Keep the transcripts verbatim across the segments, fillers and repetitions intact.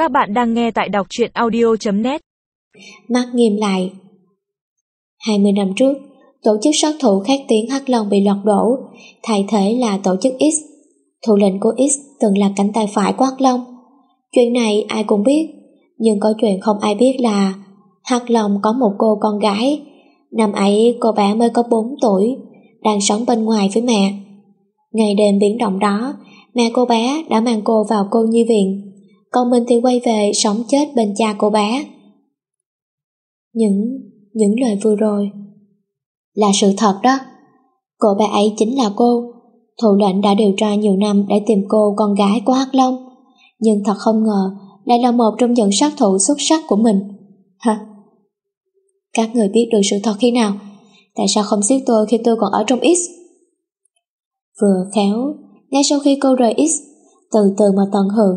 Các bạn đang nghe tại đọc truyện audio chấm net. Mắt nghiêm lại. hai mươi năm trước, tổ chức sát thủ khét tiếng Hắc Long bị lật đổ, thay thế là tổ chức X. Thủ lĩnh của X từng là cánh tay phải của Hắc Long. Chuyện này ai cũng biết, nhưng có chuyện không ai biết là Hắc Long có một cô con gái. Năm ấy cô bé mới có bốn tuổi, đang sống bên ngoài với mẹ. Ngày đêm biến động đó, mẹ cô bé đã mang cô vào cô nhi viện, còn mình thì quay về sống chết bên cha cô bé. Những, những lời vừa rồi là sự thật đó. Cô bé ấy chính là cô. Thủ lĩnh đã điều tra nhiều năm để tìm cô con gái của Hắc Long, nhưng thật không ngờ lại là một trong những sát thủ xuất sắc của mình. Hả? Các người biết được sự thật khi nào? Tại sao không giết tôi khi tôi còn ở trong X? Vừa khéo, ngay sau khi cô rời X, từ từ mà tận hưởng.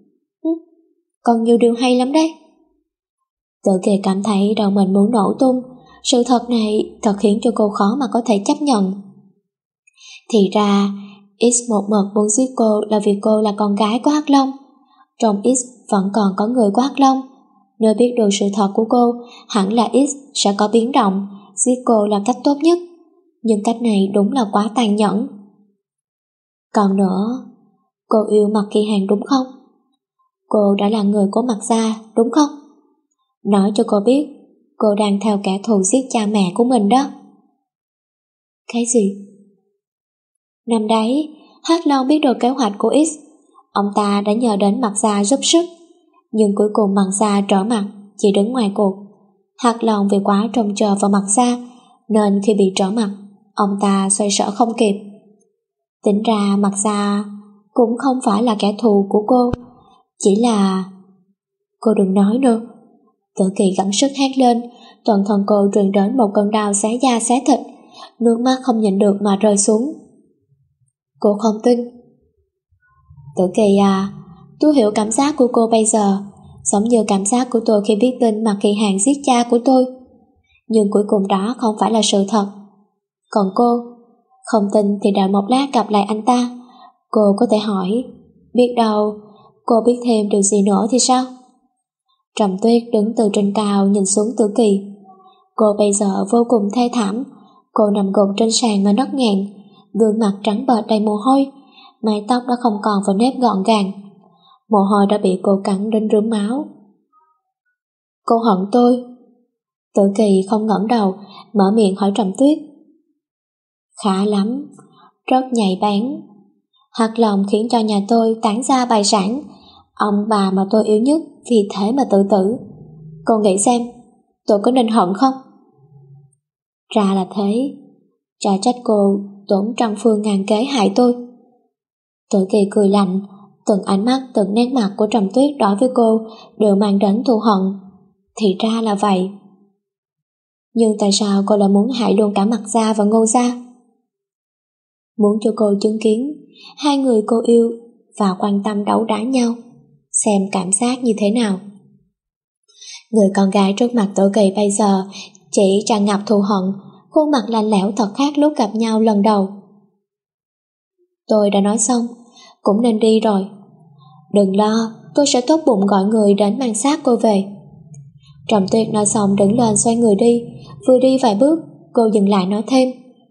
Còn nhiều điều hay lắm đấy. Tự Kỳ cảm thấy đầu mình muốn nổ tung. Sự thật này thật khiến cho cô khó mà có thể chấp nhận. Thì ra X một mực muốn giết cô là vì cô là con gái của Hắc Long. Trong X vẫn còn có người của Hắc Long. Nếu biết được sự thật của cô, hẳn là X sẽ có biến động. Giết cô là cách tốt nhất. Nhưng cách này đúng là quá tàn nhẫn. Còn nữa, cô yêu Mạc Kỳ Hàng đúng không? Cô đã là người của Mạc gia đúng không? Nói cho cô biết, cô đang theo kẻ thù giết cha mẹ của mình đó. Cái gì? Năm đấy, Hắc Long biết được kế hoạch của X. Ông ta đã nhờ đến Mạc gia giúp sức, nhưng cuối cùng Mạc gia trở mặt, chỉ đứng ngoài cuộc. Hắc Long vì quá trông chờ vào Mạc gia, nên khi bị trở mặt, ông ta xoay sở không kịp. Tính ra Mạc gia cũng không phải là kẻ thù của cô, chỉ là... Cô đừng nói nữa. Tử Kỳ gắng sức hét lên, toàn thân cô truyền đến một cơn đau xé da xé thịt, nước mắt không nhịn được mà rơi xuống. Cô không tin. Tử Kỳ à, tôi hiểu cảm giác của cô bây giờ, giống như cảm giác của tôi khi biết tin Mạc Kỳ Hàng giết cha của tôi. Nhưng cuối cùng đó không phải là sự thật. Còn cô, không tin thì đợi một lát gặp lại anh ta, cô có thể hỏi, biết đâu cô biết thêm điều gì nữa thì sao? Trầm Tuyết đứng từ trên cao nhìn xuống Tử Kỳ. Cô bây giờ vô cùng thê thảm. Cô nằm gục trên sàn mà nấc nghẹn, gương mặt trắng bệch đầy mồ hôi, mái tóc đã không còn vào nếp gọn gàng. Mồ hôi đã bị cô cắn đến rướm máu. Cô hận tôi? Tử Kỳ không ngẩng đầu, mở miệng hỏi Trầm Tuyết. Khá lắm, rất nhạy bén. Hắc Long khiến cho nhà tôi tán gia bại sản, ông bà mà tôi yêu nhất vì thế mà tự tử. Cô nghĩ xem, tôi có nên hận không? Ra là thế. Chả trách cô tổn trăm phương ngàn kế hại tôi. Tử Kỳ cười lạnh, từng ánh mắt, từng nét mặt của Trầm Tuyết đối với cô đều mang đến thù hận. Thì ra là vậy. Nhưng tại sao cô lại muốn hại luôn cả Mạc gia và Ngô gia? Muốn cho cô chứng kiến hai người cô yêu và quan tâm đấu đá nhau, xem cảm giác như thế nào. Người con gái trước mặt Tử Kỳ bây giờ chỉ tràn ngập thù hận, khuôn mặt lạnh lẽo thật khác lúc gặp nhau lần đầu. Tôi đã nói xong, cũng nên đi rồi. Đừng lo, tôi sẽ tốt bụng gọi người đến mang xác cô về. Trầm Tuyết nói xong đứng lên xoay người đi, vừa đi vài bước, cô dừng lại nói thêm.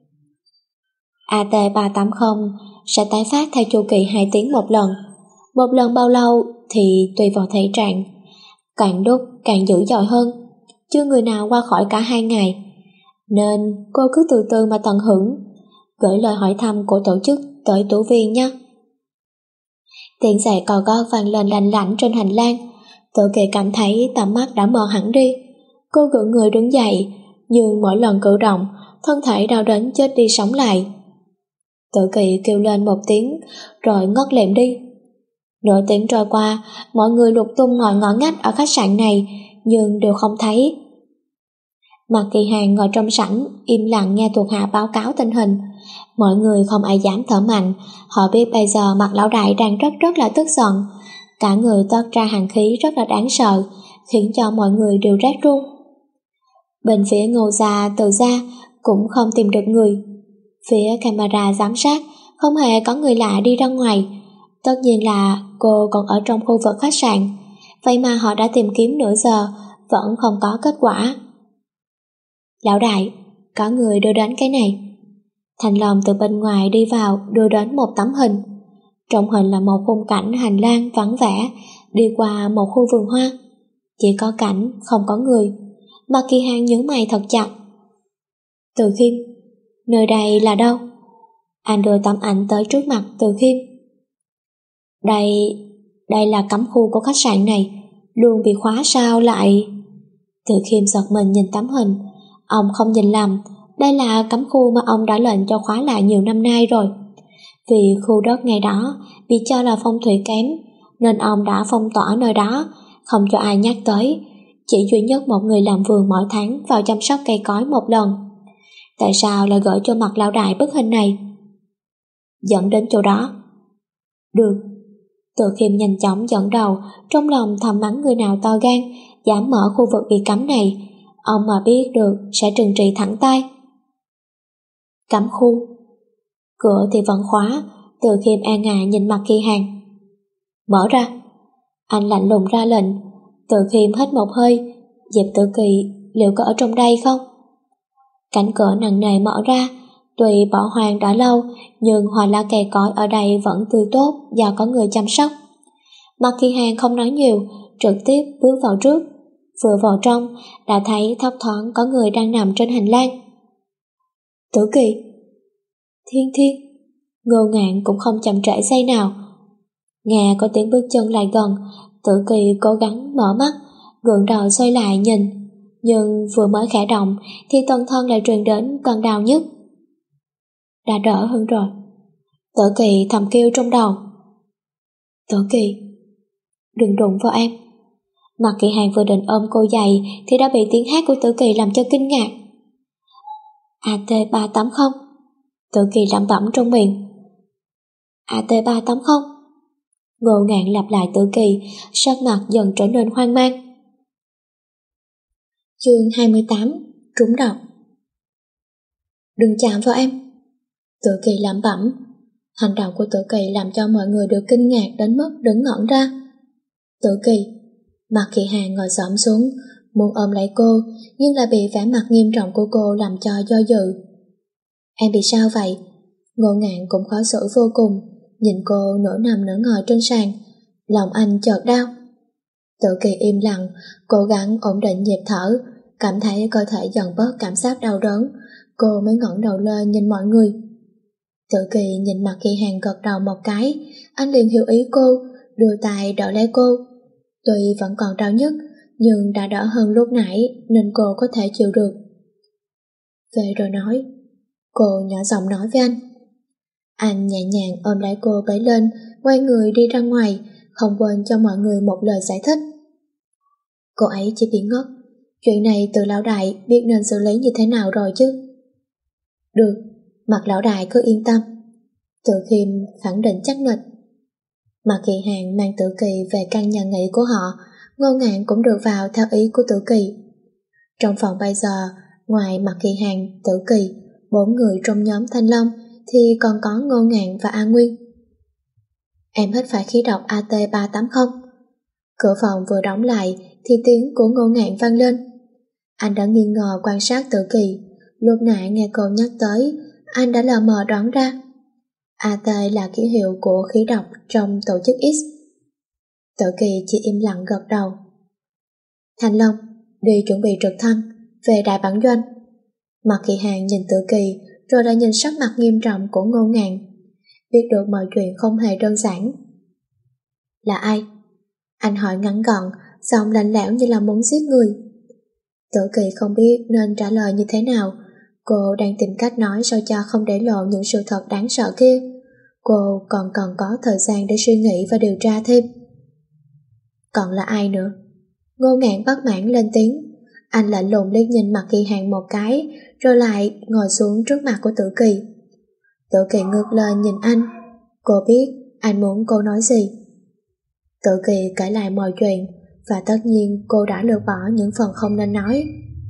A T ba tám không sẽ tái phát theo chu kỳ hai tiếng một lần. Một lần bao lâu thì tùy vào thể trạng, càng đúc càng dữ dội hơn, chưa người nào qua khỏi cả hai ngày. Nên cô cứ từ từ mà tận hưởng. Gửi lời hỏi thăm của tổ chức tới tủ viên nhé. Tiếng giày cò gót vang lên lanh lảnh trên hành lang. Tử Kỳ cảm thấy tầm mắt đã mờ hẳn đi. Cô gượng người đứng dậy, nhưng mỗi lần cử động, thân thể đau đến chết đi sống lại. Tử Kỳ kêu lên một tiếng rồi ngất lịm đi. Nửa tiếng trôi qua, mọi người lục tung ngồi ngõ ngách ở khách sạn này, nhưng đều không thấy. Mạc Kỳ Hàng ngồi trong sảnh, im lặng nghe thuộc hạ báo cáo tình hình. Mọi người không ai dám thở mạnh, họ biết bây giờ Mạc lão đại đang rất rất là tức giận. Cả người toát ra hàn khí rất là đáng sợ, khiến cho mọi người đều rét run. Bên phía Ngô gia, Từ gia cũng không tìm được người. Phía camera giám sát không hề có người lạ đi ra ngoài. Tất nhiên là cô còn ở trong khu vực khách sạn. vậy mà họ đã tìm kiếm nửa giờ, vẫn không có kết quả. Lão đại, có người đưa đến cái này. Thành Long từ bên ngoài đi vào đưa đến một tấm hình. Trong hình là một khung cảnh hành lang vắng vẻ, đi qua một khu vườn hoa. Chỉ có cảnh, không có người. Mà Kỳ Hàng nhướng mày thật chặt. Từ Khiêm, nơi đây là đâu? Anh đưa tấm ảnh tới trước mặt Từ Khiêm. Đây, đây là cấm khu của khách sạn này, luôn bị khóa sao lại... Từ Khiêm giật mình nhìn tấm hình. Ông không nhìn lầm, đây là cấm khu mà ông đã lệnh cho khóa lại nhiều năm nay rồi. Vì khu đất ngày đó bị cho là phong thủy kém, nên ông đã phong tỏa nơi đó, không cho ai nhắc tới. Chỉ duy nhất một người làm vườn mỗi tháng vào chăm sóc cây cối một lần. Tại sao lại gửi cho Mạc lão đại bức hình này? Dẫn đến chỗ đó. Được. Từ Khiêm nhanh chóng dẫn đầu, trong lòng thầm mắng người nào to gan, dám mở khu vực bị cấm này. Ông mà biết được sẽ trừng trị thẳng tay. Cấm khu. Cửa thì vẫn khóa. Từ Khiêm e ngại nhìn mặt Kỳ Hàng. Mở ra. Anh lạnh lùng ra lệnh. Từ Khiêm hít một hơi. Diệp Tử Kỳ liệu có ở trong đây không? Cánh cửa nặng nề mở ra. Tuy bỏ hoang đã lâu, nhưng hoa lá cây cối ở đây vẫn tươi tốt do có người chăm sóc. Mặt Kỳ Hàng không nói nhiều, trực tiếp bước vào trước. Vừa vào trong, đã thấy thấp thoáng có người đang nằm trên hành lang. Tử Kỳ. Thiên Thiên. Ngô Ngạn cũng không chậm trễ giây nào. Nghe có tiếng bước chân lại gần, Tử Kỳ cố gắng mở mắt, gượng đầu xoay lại nhìn. Nhưng vừa mới khẽ động thì toàn thân lại truyền đến cơn đau nhức. Đã đỡ hơn rồi. Tử Kỳ thầm kêu trong đầu. Tử Kỳ, đừng đụng vào em. Mạc Kỳ Hàng vừa định ôm cô dậy thì đã bị tiếng hát của Tử Kỳ làm cho kinh ngạc. A T ba tám không. Tử Kỳ lẩm bẩm trong miệng. A T ba tám không. Ngô Ngạn lặp lại Tử Kỳ, sắc mặt dần trở nên hoang mang. Chương hai mươi tám. Trúng độc. Đừng chạm vào em. Tử Kỳ lẩm bẩm. Hành động của Tử Kỳ làm cho mọi người đều kinh ngạc đến mức đứng ngẩn ra. Tử Kỳ. Mạc Kỳ Hàng ngồi xổm xuống, muốn ôm lấy cô, nhưng lại bị vẻ mặt nghiêm trọng của cô làm cho do dự. Em bị sao vậy? Ngô Ngạn cũng khó xử vô cùng, nhìn cô nửa nằm nửa ngồi trên sàn, lòng anh chợt đau. Tử Kỳ im lặng, cố gắng ổn định nhịp thở, cảm thấy cơ thể dần bớt cảm giác đau đớn, cô mới ngẩng đầu lên nhìn mọi người. Tử Kỳ nhìn Mạc Kỳ Hàng gật đầu một cái, anh liền hiểu ý cô, đưa tay đỡ lấy cô. Tuy vẫn còn đau nhức, nhưng đã đỡ hơn lúc nãy nên cô có thể chịu được. Về rồi nói. Cô nhỏ giọng nói với anh. Anh nhẹ nhàng ôm lấy cô bế lên, quay người đi ra ngoài, không quên cho mọi người một lời giải thích. Cô ấy chỉ bị ngất. Chuyện này từ lão đại biết nên xử lý như thế nào rồi chứ? Được, Mạc lão đại cứ yên tâm. Từ Khiêm khẳng định chắc nịch. Mạc Kỳ Hàng mang Tử Kỳ về căn nhà nghỉ của họ, Ngô Ngạn cũng được vào theo ý của Tử Kỳ. Trong phòng bây giờ, ngoài Mạc Kỳ Hàng, Tử Kỳ, bốn người trong nhóm Thanh Long thì còn có Ngô Ngạn và A Nguyên. Em hít phải khí độc A T ba tám không. Cửa phòng vừa đóng lại thì tiếng của Ngô Ngạn vang lên. Anh đã nghi ngờ quan sát Tử Kỳ, lúc nãy nghe cô nhắc tới, anh đã lờ mờ đoán ra. A T là ký hiệu của khí độc trong tổ chức X. Tử Kỳ chỉ im lặng gật đầu. Thanh Long, đi chuẩn bị trực thăng, về đại bản doanh. Mạc Kỳ Hàng nhìn Tử Kỳ, rồi lại nhìn sắc mặt nghiêm trọng của Ngô Ngạn. Biết được mọi chuyện không hề đơn giản. Là ai? Anh hỏi ngắn gọn, giọng lạnh lẽo như là muốn giết người. Tử Kỳ không biết nên trả lời như thế nào. Cô đang tìm cách nói sao cho không để lộ những sự thật đáng sợ kia. Cô còn còn có thời gian để suy nghĩ và điều tra thêm. Còn là ai nữa? Ngô Ngạn bất mãn lên tiếng. Anh lạnh lùng liếc nhìn Mạc Kỳ Hàng một cái, rồi lại ngồi xuống trước mặt của Tử Kỳ. Tử Kỳ ngước lên nhìn anh. Cô biết anh muốn cô nói gì. Tử Kỳ kể lại mọi chuyện, và tất nhiên cô đã lược bỏ những phần không nên nói.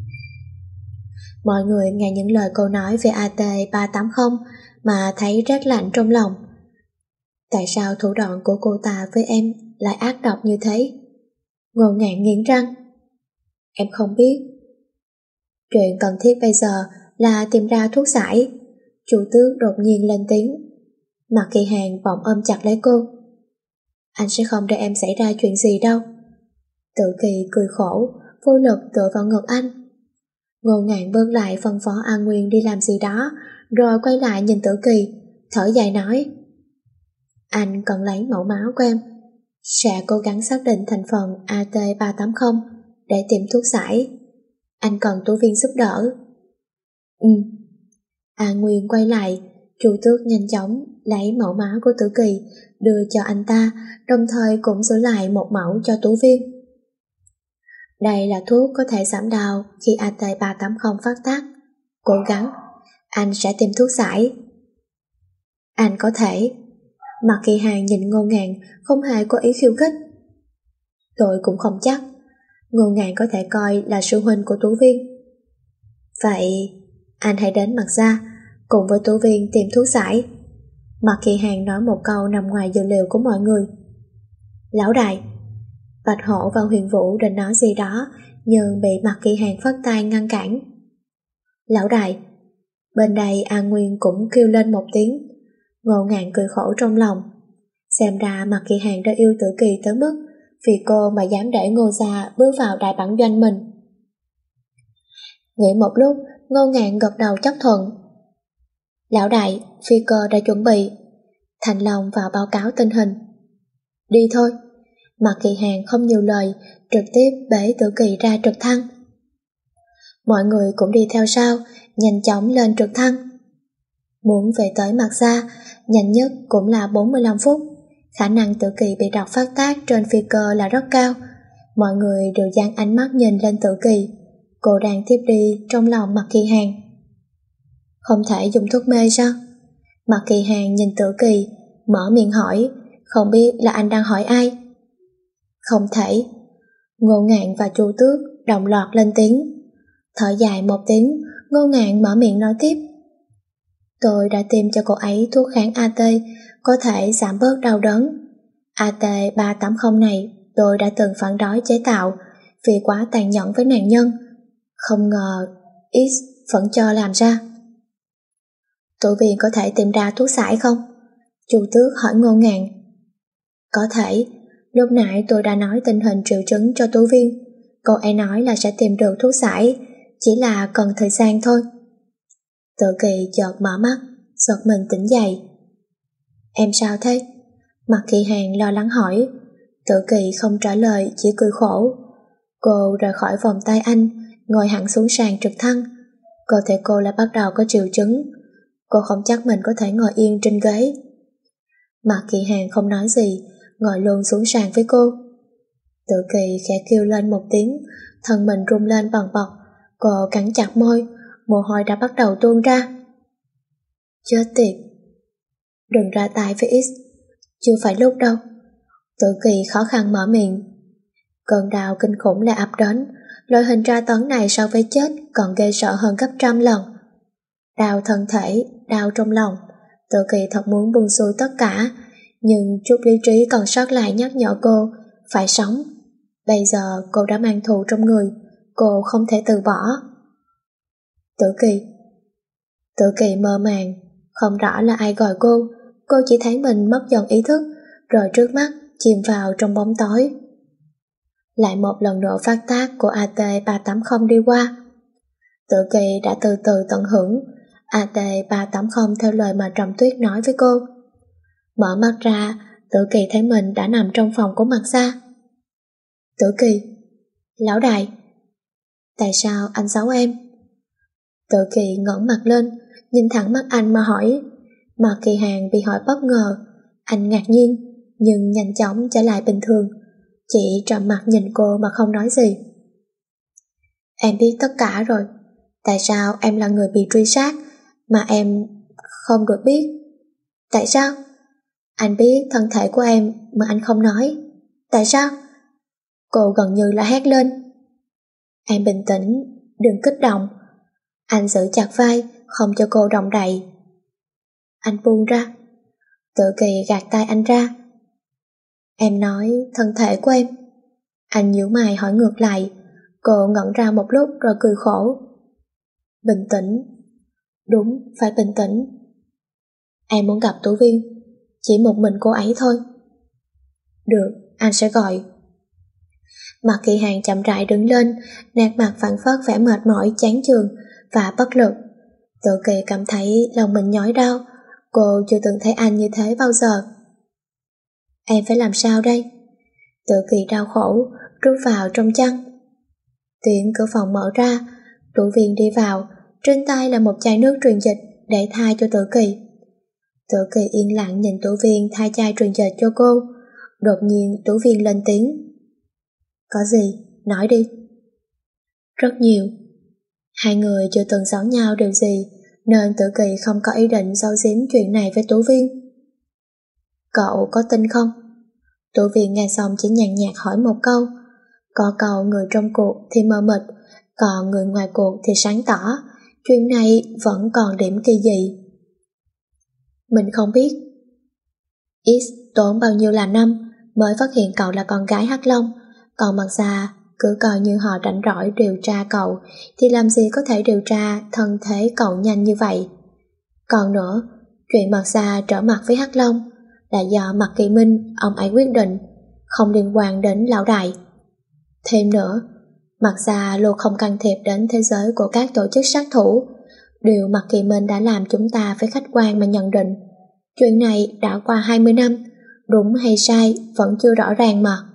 Mọi người nghe những lời cô nói về A T ba tám không mà thấy rét lạnh trong lòng. Tại sao thủ đoạn của cô ta với em lại ác độc như thế? Ngô Ngạn nghiến răng. Em không biết. Chuyện cần thiết bây giờ là tìm ra thuốc giải. Chu Tước đột nhiên lên tiếng. Mạc Kỳ Hàng bỗng ôm chặt lấy cô. Anh sẽ không để em xảy ra chuyện gì đâu. Tự Kỳ cười khổ, vô lực tựa vào ngực anh. Ngô Ngạn bước lại phân phó A Nguyên đi làm gì đó, rồi quay lại nhìn Tử Kỳ, thở dài nói. Anh cần lấy mẫu máu của em, sẽ cố gắng xác định thành phần A T ba tám không để tìm thuốc giải. Anh cần Tú Viên giúp đỡ. Ừ. A Nguyên quay lại, Chu Tước nhanh chóng lấy mẫu máu của Tử Kỳ đưa cho anh ta, đồng thời cũng giữ lại một mẫu cho Tú Viên. Đây là thuốc có thể giảm đau khi A T ba tám không phát tác. Cố gắng, anh sẽ tìm thuốc giải. Anh có thể. Mạc Kỳ Hàng nhìn Ngô Ngạn không hề có ý khiêu khích. Tôi cũng không chắc. Ngô Ngạn có thể coi là sư huynh của Tú Viên. Vậy anh hãy đến Mạc gia cùng với Tú Viên tìm thuốc giải. Mạc Kỳ Hàng nói một câu nằm ngoài dự liệu của mọi người. Lão đại. Bạch Hổ và Huyền Vũ định nói gì đó, nhưng bị Mạc Kỳ Hàng phất tay ngăn cản. Lão đại. Bên đây A Nguyên cũng kêu lên một tiếng. Ngô Ngạn cười khổ trong lòng. Xem ra Mạc Kỳ Hàng đã yêu Tử Kỳ tới mức vì cô mà dám để Ngô gia bước vào đại bản doanh mình. Nghĩ một lúc, Ngô Ngạn gật đầu chấp thuận. Lão đại, phi cơ đã chuẩn bị. Thành Long vào báo cáo tình hình. Đi thôi. Mạc Kỳ Hàng không nhiều lời, trực tiếp bế Tử Kỳ ra trực thăng. Mọi người cũng đi theo sau, nhanh chóng lên trực thăng. Muốn về tới Mạc gia, nhanh nhất cũng là bốn mươi lăm phút. Khả năng Tử Kỳ bị độc phát tác trên phi cơ là rất cao. Mọi người đều dán ánh mắt nhìn lên Tử Kỳ. Cô đang thiếp đi trong lòng Mạc Kỳ Hàng. Không thể dùng thuốc mê sao? Mạc Kỳ Hàng nhìn Tử Kỳ, mở miệng hỏi, không biết là anh đang hỏi ai. Không thể. Ngô Ngạn và Chu Tước đồng loạt lên tiếng. Thở dài một tiếng, Ngô Ngạn mở miệng nói tiếp. Tôi đã tìm cho cô ấy thuốc kháng A T, có thể giảm bớt đau đớn. A T ba tám không này tôi đã từng phản đối chế tạo vì quá tàn nhẫn với nạn nhân. Không ngờ X vẫn cho làm ra. Tú Viên có thể tìm ra thuốc giải không? Chu Tước hỏi Ngô Ngạn. Có thể. Lúc nãy tôi đã nói tình hình triệu chứng cho Tú Viên. Cô ấy nói là sẽ tìm được thuốc giải, chỉ là cần thời gian thôi. Tự Kỳ chợt mở mắt, giật mình tỉnh dậy. Em sao thế? Mạc Kỳ Hàng lo lắng hỏi. Tự Kỳ không trả lời, chỉ cười khổ. Cô rời khỏi vòng tay anh, ngồi hẳn xuống sàn trực thăng. Cơ thể cô lại bắt đầu có triệu chứng. Cô không chắc mình có thể ngồi yên trên ghế. Mạc Kỳ Hàng không nói gì, ngồi luôn xuống sàn với cô. Tự Kỳ khẽ kêu lên một tiếng, thân mình rung lên bần bật. Cô cắn chặt môi, mồ hôi đã bắt đầu tuôn ra. Chết tiệt. Đừng ra tay với X, chưa phải lúc đâu. Tự Kỳ khó khăn mở miệng. Cơn đau kinh khủng lại ập đến. Loại hình tra tấn này so với chết còn ghê sợ hơn gấp trăm lần. Đau thân thể, đau trong lòng. Tự Kỳ thật muốn buông xuôi tất cả, nhưng chút lý trí còn sót lại nhắc nhở cô phải sống. Bây giờ cô đã mang thù trong người, cô không thể từ bỏ. Tử Kỳ. Tử Kỳ mơ màng, không rõ là ai gọi cô. Cô chỉ thấy mình mất dần ý thức, rồi trước mắt chìm vào trong bóng tối. Lại một lần nữa phát tác của A T ba tám không đi qua. Tử Kỳ đã từ từ tận hưởng A T ba tám không theo lời mà Trầm Tuyết nói với cô. Mở mắt ra, Tử Kỳ thấy mình đã nằm trong phòng của Mạc gia. Tử Kỳ. Lão đại. Tại sao anh giấu em? Tử Kỳ ngẩng mặt lên, nhìn thẳng mắt anh mà hỏi. Mạc Kỳ Hàng bị hỏi bất ngờ. Anh ngạc nhiên, nhưng nhanh chóng trở lại bình thường, chỉ trầm mặt nhìn cô mà không nói gì. Em biết tất cả rồi. Tại sao em là người bị truy sát mà em không được biết? Tại sao? Anh biết thân thể của em mà anh không nói. Tại sao? Cô gần như là hét lên. Em bình tĩnh, đừng kích động. Anh giữ chặt vai, không cho cô động đậy. Anh buông ra. Tự Kỳ gạt tay anh ra. Em nói thân thể của em. Anh nhíu mày hỏi ngược lại. Cô ngẩn ra một lúc rồi cười khổ. Bình tĩnh. Đúng, phải bình tĩnh. Em muốn gặp Tú Viên, chỉ một mình cô ấy thôi. Được, anh sẽ gọi. Mạc Kỳ Hàng chậm rãi đứng lên, nét mặt phảng phất vẻ mệt mỏi, chán chường và bất lực. Tự Kỳ cảm thấy lòng mình nhói đau. Cô chưa từng thấy anh như thế bao giờ. Em phải làm sao đây? Tự Kỳ đau khổ, rút vào trong chăn. Tiếng cửa phòng mở ra, Tú Viên đi vào, trên tay là một chai nước truyền dịch để thay cho Tự Kỳ. Tự Kỳ yên lặng nhìn Tú Viên thay chai truyền dịch cho cô. Đột nhiên Tú Viên lên tiếng. Có gì? Nói đi. Rất nhiều. Hai người chưa từng giấu nhau điều gì, nên Tự Kỳ không có ý định giấu giếm chuyện này với Tú Viên. Cậu có tin không? Tú Viên nghe xong chỉ nhàn nhạt hỏi một câu. Có câu người trong cuộc thì mờ mịt, còn người ngoài cuộc thì sáng tỏ. Chuyện này vẫn còn điểm kỳ dị. Mình không biết. X tốn bao nhiêu là năm mới phát hiện cậu là con gái Hắc Long, còn Mạc Gia cứ coi như họ rảnh rỗi điều tra cậu, thì làm gì có thể điều tra thân thế cậu nhanh như vậy. Còn nữa, chuyện Mạc Gia trở mặt với Hắc Long là do Mạc Kỳ Minh ông ấy quyết định, không liên quan đến lão đại. Thêm nữa, Mạc Gia luôn không can thiệp đến thế giới của các tổ chức sát thủ. Điều Mạc Kỳ Minh đã làm chúng ta phải khách quan mà nhận định. Chuyện này đã qua hai mươi năm, đúng hay sai vẫn chưa rõ ràng mà.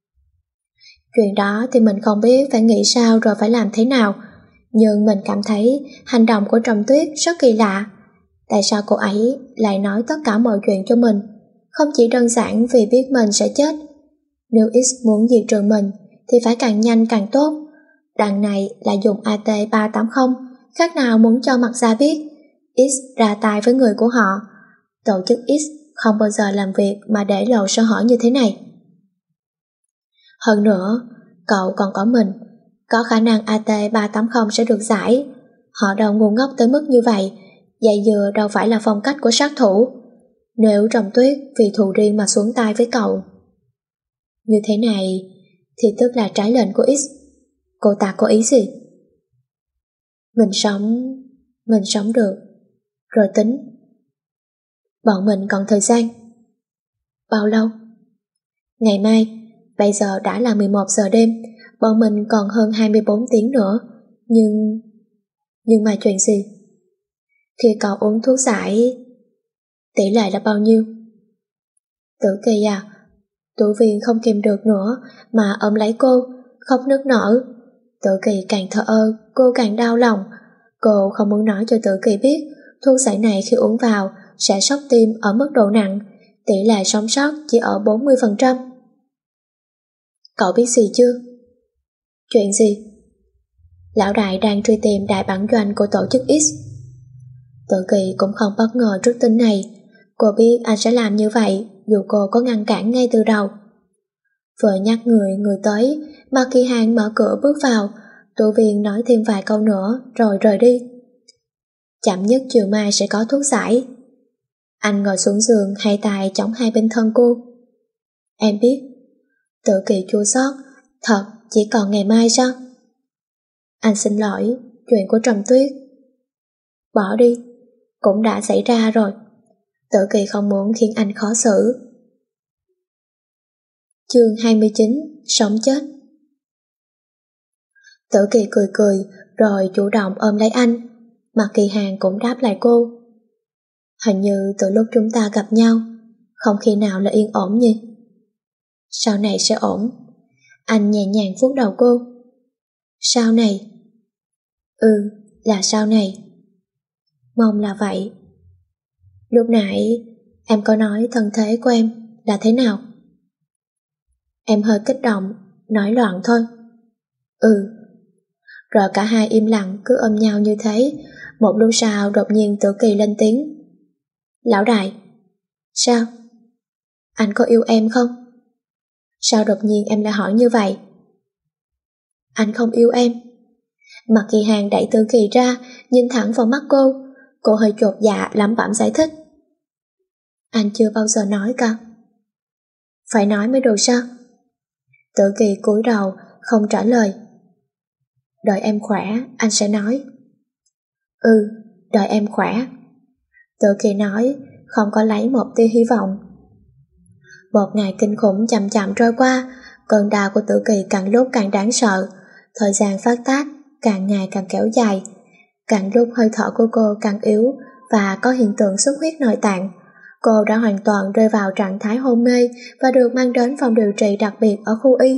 Chuyện đó thì mình không biết phải nghĩ sao rồi phải làm thế nào, nhưng mình cảm thấy hành động của Trầm Tuyết rất kỳ lạ. Tại sao cô ấy lại nói tất cả mọi chuyện cho mình, không chỉ đơn giản vì biết mình sẽ chết. Nếu X muốn diệt trừ mình thì phải càng nhanh càng tốt. Đằng này là dùng A T ba tám không, khác nào muốn cho Mạc Gia biết X ra tay với người của họ. Tổ chức X không bao giờ làm việc mà để lộ sơ hở như thế này. Hơn nữa, cậu còn có mình, có khả năng A T ba tám không sẽ được giải. Họ đâu ngu ngốc tới mức như vậy, dạy dừa đâu phải là phong cách của sát thủ. Nếu Trầm Tuyết vì thù riêng mà xuống tay với cậu như thế này, thì tức là trái lệnh của X. Cô ta có ý gì? Mình sống, mình sống được, rồi tính. Bọn mình còn thời gian. Bao lâu? Ngày mai. Bây giờ đã là mười một giờ đêm, bọn mình còn hơn hai mươi bốn tiếng nữa. Nhưng... Nhưng mà chuyện gì? Khi cậu uống thuốc giải, tỷ lệ là bao nhiêu? Tử Kỳ à? Tú Viên không kìm được nữa mà ôm lấy cô, khóc nức nở. Tử Kỳ càng thờ ơ, cô càng đau lòng. Cô không muốn nói cho Tử Kỳ biết thuốc giải này khi uống vào sẽ sốc tim ở mức độ nặng, tỷ lệ sống sót chỉ ở bốn mươi phần trăm. Cậu biết gì chưa? Chuyện gì? Lão đại đang truy tìm đại bản doanh của tổ chức X. Tự Kỳ cũng không bất ngờ trước tin này. Cô biết anh sẽ làm như vậy dù cô có ngăn cản ngay từ đầu. Vừa nhắc người người tới, Mạc Kỳ Hàng mở cửa bước vào. Tụ viên nói thêm vài câu nữa rồi rời đi. Chậm nhất chiều mai sẽ có thuốc giải. Anh ngồi xuống giường, hai tay chống hai bên thân cô. Em biết. Tự Kỳ chua xót. Thật, chỉ còn ngày mai sao? Anh xin lỗi, chuyện của Trầm Tuyết. Bỏ đi, cũng đã xảy ra rồi. Tự Kỳ không muốn khiến anh khó xử. Chương hai mươi chín, sống chết. Tự Kỳ cười cười rồi chủ động ôm lấy anh. Mạc Kỳ Hàng cũng đáp lại cô. Hình như từ lúc chúng ta gặp nhau, không khi nào là yên ổn nhỉ? Sau này sẽ ổn. Anh nhẹ nhàng vuốt đầu cô. Sau này? Ừ, là sau này. Mong là vậy. Lúc nãy em có nói thân thế của em là thế nào? Em hơi kích động, nói loạn thôi. Ừ. Rồi cả hai im lặng cứ ôm nhau như thế. Một lúc sau đột nhiên Tử Kỳ lên tiếng. Lão đại. Sao? Anh có yêu em không? Sao đột nhiên em lại hỏi như vậy? Anh không yêu em. Mạc Kỳ Hàng đẩy Tử Kỳ ra, nhìn thẳng vào mắt cô. Cô hơi chột dạ lẩm bẩm giải thích. Anh chưa bao giờ nói cả. Phải nói mới được sao? Tử Kỳ cúi đầu, không trả lời. Đợi em khỏe, anh sẽ nói. Ừ, đợi em khỏe. Tử Kỳ nói, không có lấy một tia hy vọng. Một ngày kinh khủng chậm chậm trôi qua, cơn đau của Tử Kỳ càng lúc càng đáng sợ, thời gian phát tác càng ngày càng kéo dài, càng lúc hơi thở của cô càng yếu và có hiện tượng xuất huyết nội tạng. Cô đã hoàn toàn rơi vào trạng thái hôn mê và được mang đến phòng điều trị đặc biệt ở khu y.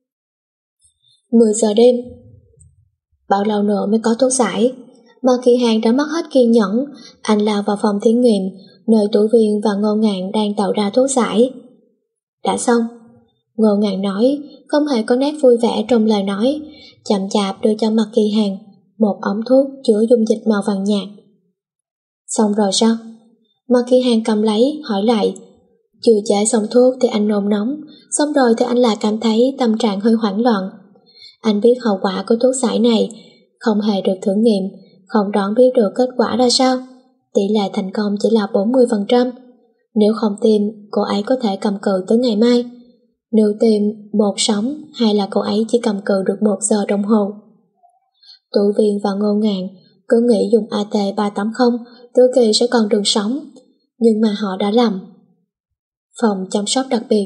mười giờ đêm. Bao lâu nữa mới có thuốc giải? Mà Kỳ Hàng đã mất hết kiên nhẫn, anh lao vào phòng thí nghiệm, nơi Tủ Viên và Ngô Ngạn đang tạo ra thuốc giải. Đã xong. Ngô Ngạn nói, không hề có nét vui vẻ trong lời nói, chậm chạp đưa cho Mạc Kỳ Hàng một ống thuốc chứa dung dịch màu vàng nhạt. Xong rồi sao? Mạc Kỳ Hàng cầm lấy, hỏi lại. Chưa chế xong thuốc thì anh nôn nóng, xong rồi thì anh lại cảm thấy tâm trạng hơi hoảng loạn. Anh biết hậu quả của thuốc giải này, không hề được thử nghiệm, không đoán biết được kết quả ra sao. Tỷ lệ thành công chỉ là bốn mươi phần trăm. Nếu không tiêm, cô ấy có thể cầm cự tới ngày mai. Nếu tiêm, một sống, hay là cô ấy chỉ cầm cự được một giờ đồng hồ. Tủ Viên và Ngô Ngạn cứ nghĩ dùng a tê ba tám không, Tử Kỳ sẽ còn đường sống, nhưng mà họ đã lầm. Phòng chăm sóc đặc biệt.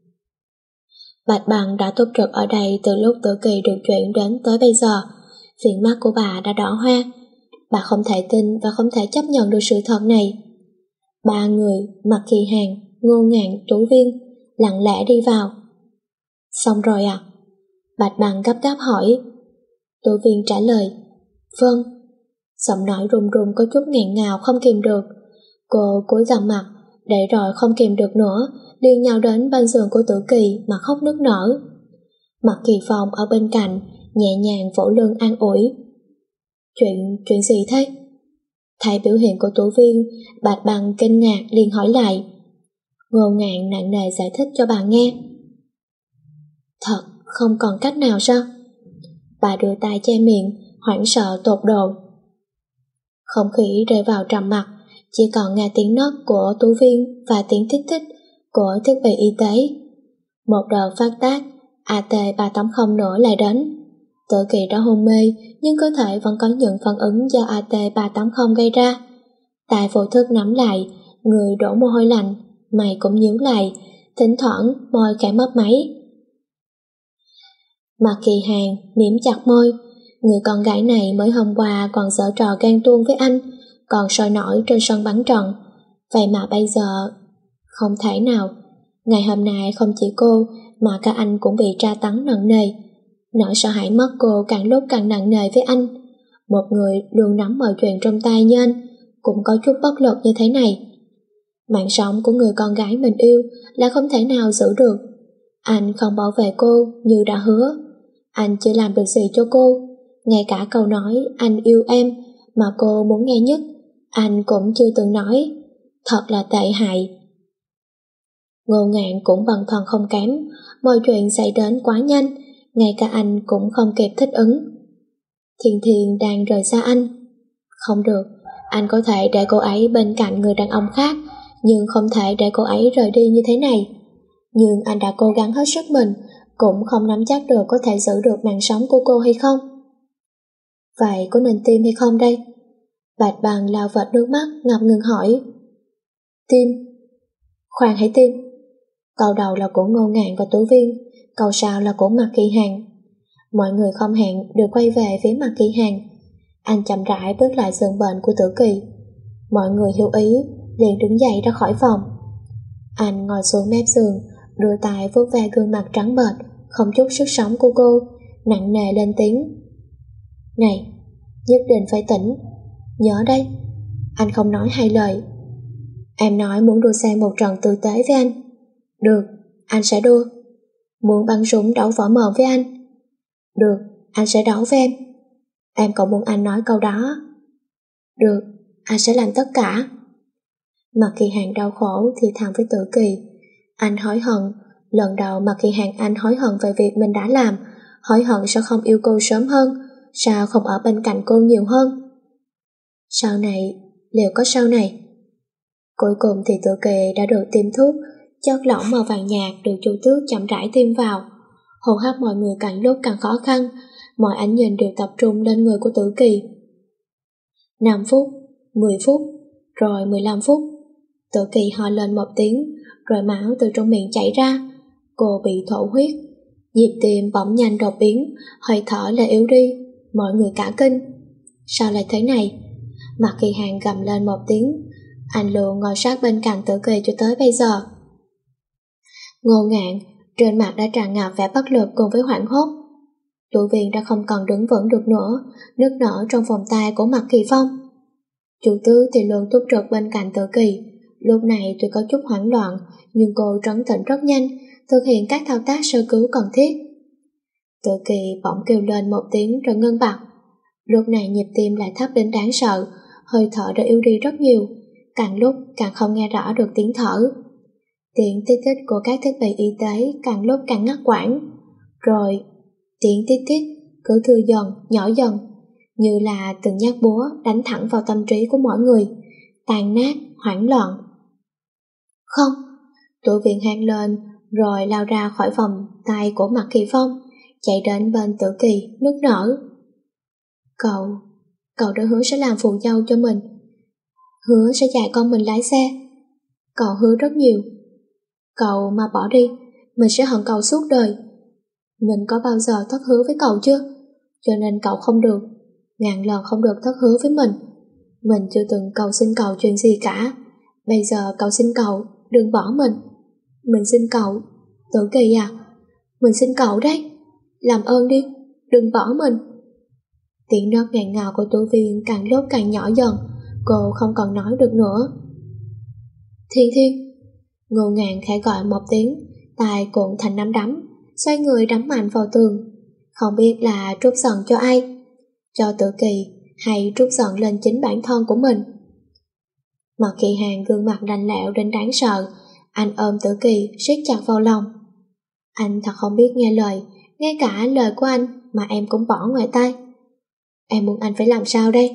Bạch Bằng đã túc trực ở đây từ lúc Tử Kỳ được chuyển đến tới bây giờ. Viền mắt của bà đã đỏ hoe. Bà không thể tin và không thể chấp nhận được sự thật này. Ba người, Mạc Kỳ Hàng, Ngô Ngạn, Tủ Viên, lặng lẽ đi vào. Xong rồi à? Bạch Bằng gấp gáp hỏi. Tủ Viên trả lời. Vâng. Giọng nói run run có chút nghẹn ngào không kìm được. Cô cúi gằm mặt, để rồi không kìm được nữa, liền nhào đến bên giường của Tử Kỳ mà khóc nức nở. Mạc Kỳ Phong ở bên cạnh, nhẹ nhàng vỗ lưng an ủi. Chuyện, chuyện gì thế? Thấy biểu hiện của Tủ Viên, Bạch Bằng kinh ngạc liền hỏi lại. Ngô Ngạn nặng nề giải thích cho bà nghe. Thật, không còn cách nào sao? Bà đưa tay che miệng, hoảng sợ tột độ. Không khí rơi vào trầm mặc, chỉ còn nghe tiếng nấc của Tủ Viên và tiếng thích thích của thiết bị y tế. Một đợt phát tác a tê ba tám không nữa lại đến. Tử Kỳ đã hôn mê, nhưng cơ thể vẫn có những phản ứng do a tê ba tám không gây ra. Tay vô thức nắm lại, người đổ mồ hôi lạnh, mày cũng nhíu lại, thỉnh thoảng môi khẽ mấp máy. Mạc Kỳ Hàng mím chặt môi. Người con gái này mới hôm qua còn giở trò ghen tuông với anh, còn sôi nổi trên sân bắn trận. Vậy mà bây giờ không thể nào. Ngày hôm nay không chỉ cô mà cả anh cũng bị tra tấn nặng nề. Nỗi sợ hãi mất cô càng lúc càng nặng nề với anh. Một người luôn nắm mọi chuyện trong tay như anh cũng có chút bất lực như thế này. Mạng sống của người con gái mình yêu là không thể nào giữ được. Anh không bảo vệ cô như đã hứa. Anh chưa làm được gì cho cô. Ngay cả câu nói anh yêu em mà cô muốn nghe nhất, anh cũng chưa từng nói. Thật là tệ hại. Ngô Ngạn cũng bần thần không kém. Mọi chuyện xảy đến quá nhanh, ngay cả anh cũng không kịp thích ứng. Thiên Thiên đang rời xa anh. Không được, anh có thể để cô ấy bên cạnh người đàn ông khác, nhưng không thể để cô ấy rời đi như thế này. Nhưng anh đã cố gắng hết sức mình, cũng không nắm chắc được có thể giữ được mạng sống của cô hay không. Vậy có nên tiêm hay không đây? Bạch Bằng lau vệt nước mắt, ngập ngừng hỏi. Tiêm. Khoan hãy tiêm. Câu đầu là của Ngô Ngạn và Tủ Viên, câu sau là của Mạc Kỳ Hàng. Mọi người không hẹn được quay về phía Mạc Kỳ Hàng. Anh chậm rãi bước lại giường bệnh của Tử Kỳ. Mọi người hiểu ý, liền đứng dậy ra khỏi phòng. Anh ngồi xuống mép giường, đưa tay vuốt ve gương mặt trắng bệch, không chút sức sống của cô, nặng nề lên tiếng. Này, nhất định phải tỉnh. Nhớ đấy. Anh không nói hai lời. Em nói muốn đua xe một trận tử tế với anh. Được, anh sẽ đua. Muốn bắn súng đấu võ mồm với anh. Được, anh sẽ đấu với em. Em còn muốn anh nói câu đó. Được, anh sẽ làm tất cả. Mạc Kỳ Hàng đau khổ thì thầm với Tử Kỳ. Anh hối hận. Lần đầu Mạc Kỳ Hàng anh hối hận về việc mình đã làm, hối hận sao không yêu cô sớm hơn, sao không ở bên cạnh cô nhiều hơn. Sau này, liệu có sau này? Cuối cùng thì Tử Kỳ đã được tiêm thuốc. Chất lỏng màu vàng nhạt được Chu Tước chậm rãi tiêm vào. Hô hấp mọi người càng lúc càng khó khăn, mọi ánh nhìn đều tập trung lên người của Tử Kỳ. năm phút, mười phút, rồi mười lăm phút. Tử Kỳ ho lên một tiếng, rồi máu từ trong miệng chảy ra. Cô bị thổ huyết, nhịp tim bỗng nhanh đột biến, hơi thở lại yếu đi, mọi người cả kinh. Sao lại thế này? Mạc Kỳ Hàng gầm lên một tiếng, anh luôn ngồi sát bên cạnh Tử Kỳ cho tới bây giờ. Ngô Ngạn, trên mặt đã tràn ngập vẻ bất lực cùng với hoảng hốt. Tụ viên đã không còn đứng vững được nữa, nức nở trong vòng tay của Mạc Kỳ Phong. Chủ tứ thì luôn túc trực bên cạnh Tử Kỳ, lúc này tuy có chút hoảng loạn, nhưng cô trấn tĩnh rất nhanh, thực hiện các thao tác sơ cứu cần thiết. Tử Kỳ bỗng kêu lên một tiếng rồi ngưng bặt. Lúc này nhịp tim lại thấp đến đáng sợ, hơi thở đã yếu đi rất nhiều, càng lúc càng không nghe rõ được tiếng thở. Tiếng tít tít của các thiết bị y tế càng lúc càng ngắt quãng. Rồi tiếng tít tít cứ thưa dần, nhỏ dần, như là từng nhát búa đánh thẳng vào tâm trí của mỗi người, tàn nát, hoảng loạn. Không! Tụ viện hét lên, rồi lao ra khỏi vòng tay của Mạc Kỳ Phong, chạy đến bên Tử Kỳ, nức nở. Cậu, cậu đã hứa sẽ làm phù dâu cho mình, hứa sẽ dạy con mình lái xe. Cậu hứa rất nhiều. Cậu mà bỏ đi, mình sẽ hận cậu suốt đời. Mình có bao giờ thất hứa với cậu chưa? Cho nên cậu không được, ngàn lần không được thất hứa với mình. Mình chưa từng cầu xin cậu chuyện gì cả. Bây giờ cậu xin cậu, đừng bỏ mình. Mình xin cậu, Tử Kỳ à, mình xin cậu đấy, làm ơn đi, đừng bỏ mình. Tiếng nấc nghẹn ngào của Tố Viên càng lúc càng nhỏ dần, cô không còn nói được nữa. Thiên Thiên! Ngô Ngạn khẽ gọi một tiếng, tay cuộn thành nắm đấm, xoay người đấm mạnh vào tường. Không biết là trút giận cho ai, cho Tử Kỳ hay trút giận lên chính bản thân của mình. Mạc Kỳ Hàng gương mặt lạnh lẽo đến đáng sợ, anh ôm Tử Kỳ siết chặt vào lòng. Anh thật không biết nghe lời, ngay cả lời của anh mà em cũng bỏ ngoài tai. Em muốn anh phải làm sao đây?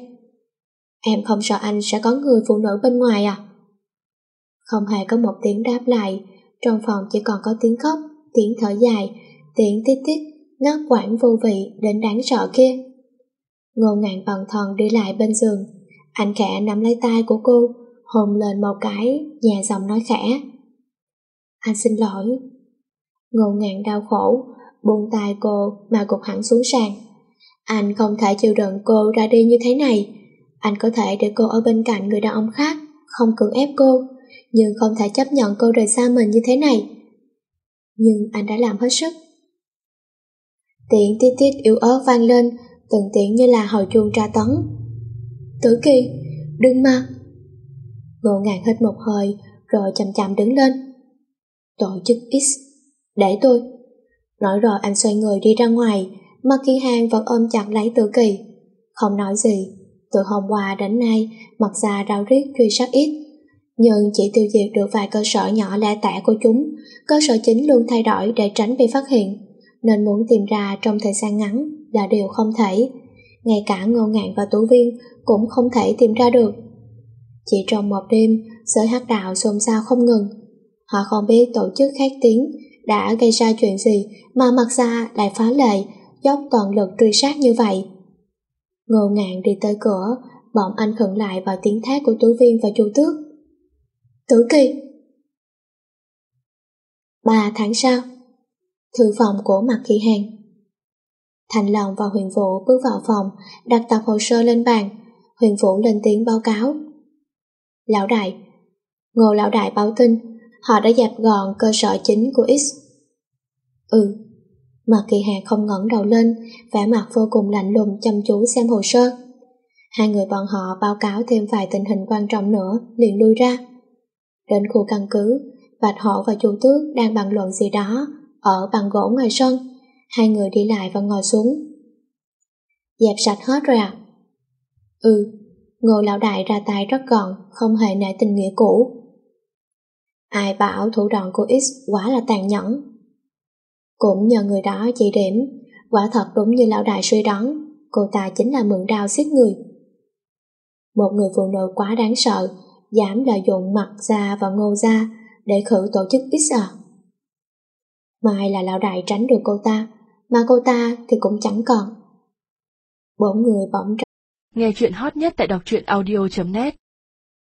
Em không sợ anh sẽ có người phụ nữ bên ngoài à? Không hề có một tiếng đáp lại, trong phòng chỉ còn có tiếng khóc, tiếng thở dài, tiếng tít tít, ngắt quãng vô vị đến đáng sợ kia. Ngô Ngạn bần thần đi lại bên giường, anh khẽ nắm lấy tay của cô, hôn lên một cái, nhẹ giọng nói khẽ. Anh xin lỗi. Ngô Ngạn đau khổ, buông tay cô mà gục hẳn xuống sàn. Anh không thể chịu đựng cô ra đi như thế này. Anh có thể để cô ở bên cạnh người đàn ông khác, không cưỡng ép cô, nhưng không thể chấp nhận cô rời xa mình như thế này. Nhưng anh đã làm hết sức. Tiếng tít tít yếu ớt vang lên, từng tiếng như là hồi chuông tra tấn. Tử Kỳ, đừng mà. Ngô Ngạn hít một hơi, rồi chậm chậm đứng lên. Tổ chức X, để tôi. Nói rồi anh xoay người đi ra ngoài, Mạc Kỳ Hàng vẫn ôm chặt lấy Tử Kỳ, không nói gì. Từ hôm qua đến nay, mặt ra rao riết truy sát X, nhưng chỉ tiêu diệt được vài cơ sở nhỏ lẻ tẻ của chúng. Cơ sở chính luôn thay đổi để tránh bị phát hiện, nên muốn tìm ra trong thời gian ngắn là điều không thể. Ngay cả Ngô Ngạn và Tú Viên cũng không thể tìm ra được. Chỉ trong một đêm, giới hắc đạo xôn xao không ngừng. Họ không biết tổ chức khét tiếng đã gây ra chuyện gì mà mặt ra lại phá lệ, dốc toàn lực truy sát như vậy. Ngô Ngạn đi tới cửa, bỗng anh khựng lại vào tiếng thét của Tú Viên và Chu Tước. Tử Kỳ! Ba tháng sau, thư phòng của Mạc Kỳ Hàng. Thành Long và Huyền Vũ bước vào phòng, đặt tập hồ sơ lên bàn. Huyền Vũ lên tiếng báo cáo. Lão đại, Ngô lão đại báo tin, họ đã dẹp gọn cơ sở chính của X. Ừ. Mạc Kỳ Hàng không ngẩng đầu lên, vẻ mặt vô cùng lạnh lùng chăm chú xem hồ sơ. Hai người bọn họ báo cáo thêm vài tình hình quan trọng nữa, liền lui ra. Đến khu căn cứ, Bạch Hổ và Chu Tước đang bàn luận gì đó ở bàn gỗ ngoài sân. Hai người đi lại và ngồi xuống. Dẹp sạch hết rồi à? Ừ. Ngô lão đại ra tay rất gọn, không hề nể tình nghĩa cũ. Ai bảo thủ đoạn của X quá là tàn nhẫn. Cũng nhờ người đó chỉ điểm, quả thật đúng như lão đại suy đoán, cô ta chính là mượn đao giết người. Một người phụ nữ quá đáng sợ, dám lợi dụng Mặt gia và Ngô gia để khử tổ chức X à? Mai là lão đại tránh được cô ta, mà cô ta thì cũng chẳng còn. Bốn người bỗng. Nghe chuyện hot nhất tại đọc truyện audio chấm net.